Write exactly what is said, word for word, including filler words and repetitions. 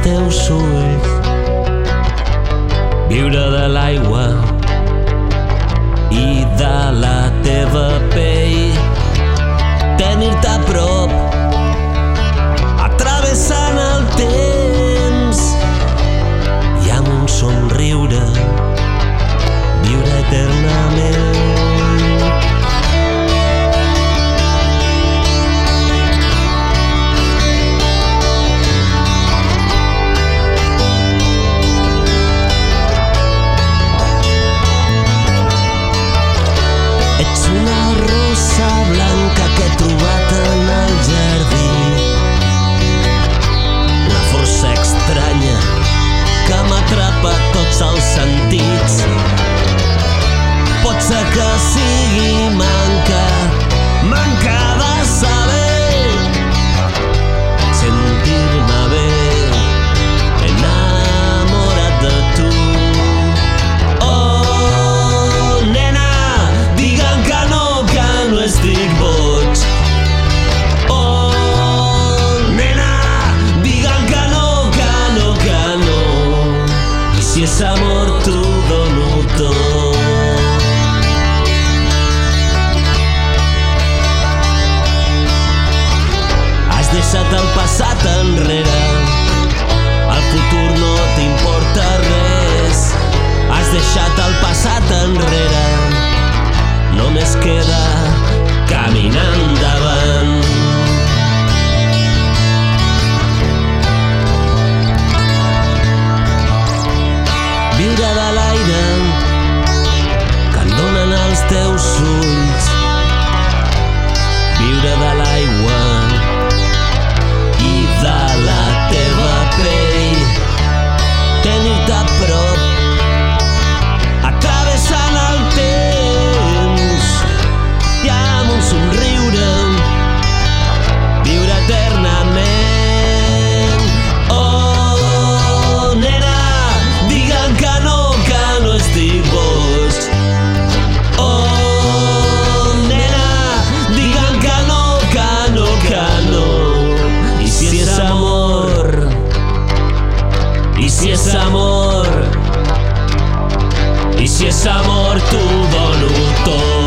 teus ulls, viure de l'aigua i de la teva pell, tenir-te a prop, atravessant el temps i amb un somriure viure eternament. Ets una rosa blanca que he trobat en el jardí, una força estranya que m'atrapa tots els sentits. Pot ser que sigui manca, manca de saber sentir-me bé, enamorat de tu. Oh, nena, digue'm que no, que no estic boig. Oh, nena, digue'm que no, que no, que no. I si és amor t'ho dono tot. Has deixat el passat enrere, el futur no t'importa res. Has deixat el passat enrere, només queda caminar endavant. Viure de l'aire que en donen els teus ulls, viure de l'aigua i de la teva pell, tenir-te a prop, atravessant el temps i amb un somriure viure eternament. Oh, nena, digue'm que no, que no estic boig. Oh, nena, digue'm que no, que no, que no. I si és amor, i si és amor, i si és amor t'ho dono tot.